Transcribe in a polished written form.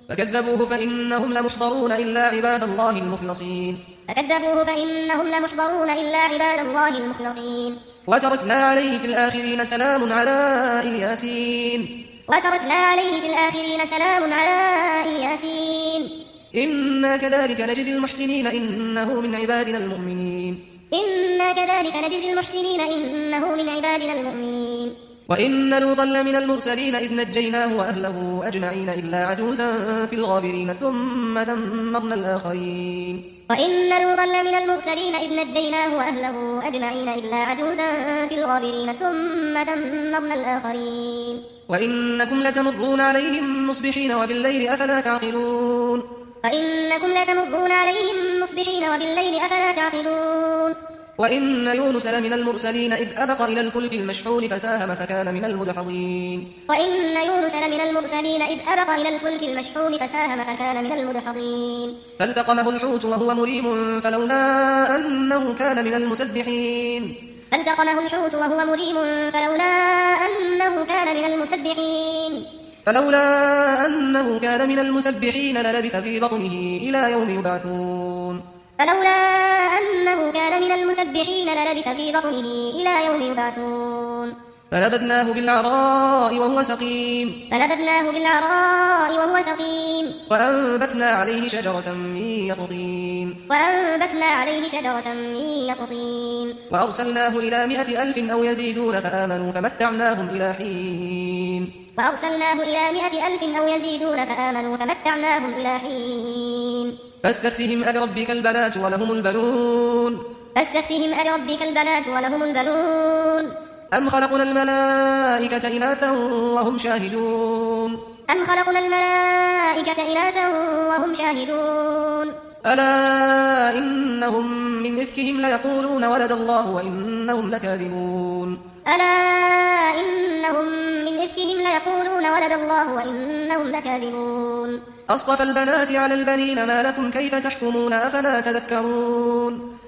فكذبوه فإنهم لمحضرون إلا عباد الله المخلصين وتركنا عليه في الآخرين سلام على إلياسين إنا كذلك نجزي المحسنين إنه من عبادنا المؤمنين وإن لوطا لمن المرسلين إذ نجيناه وأهله أجمعين إلا عجوزا في الغابرين ثم دمرنا الآخرين وإنكم لتمرون عليهم مصبحين وبالليل أفلا تعقلون وإن يونس لمن المرسلين إذ أبق إلى الفلك المشحون فساهم فكان من المدحضين فالتقمه الحوت وهو مليم فلولا أنه كان من المسبحين للبث في بطنه إلى يوم يبعثون فنبذناه بالعراء وهو سقيم وأنبتنا عليه شجرة من يقطين وأرسلناه إلى 100,000 أو يزيدون فآمنوا فمتعناهم إلى حين فاستفتهم ألربك البنات ولهم البنون أم خلقنا الملائكة إناثا وهم شاهدون ألا إنهم من إفكهم ليقولون ولد الله وإنهم لكاذبون أصطفى البنات على البنين ما لكم كيف تحكمون أفلا تذكرون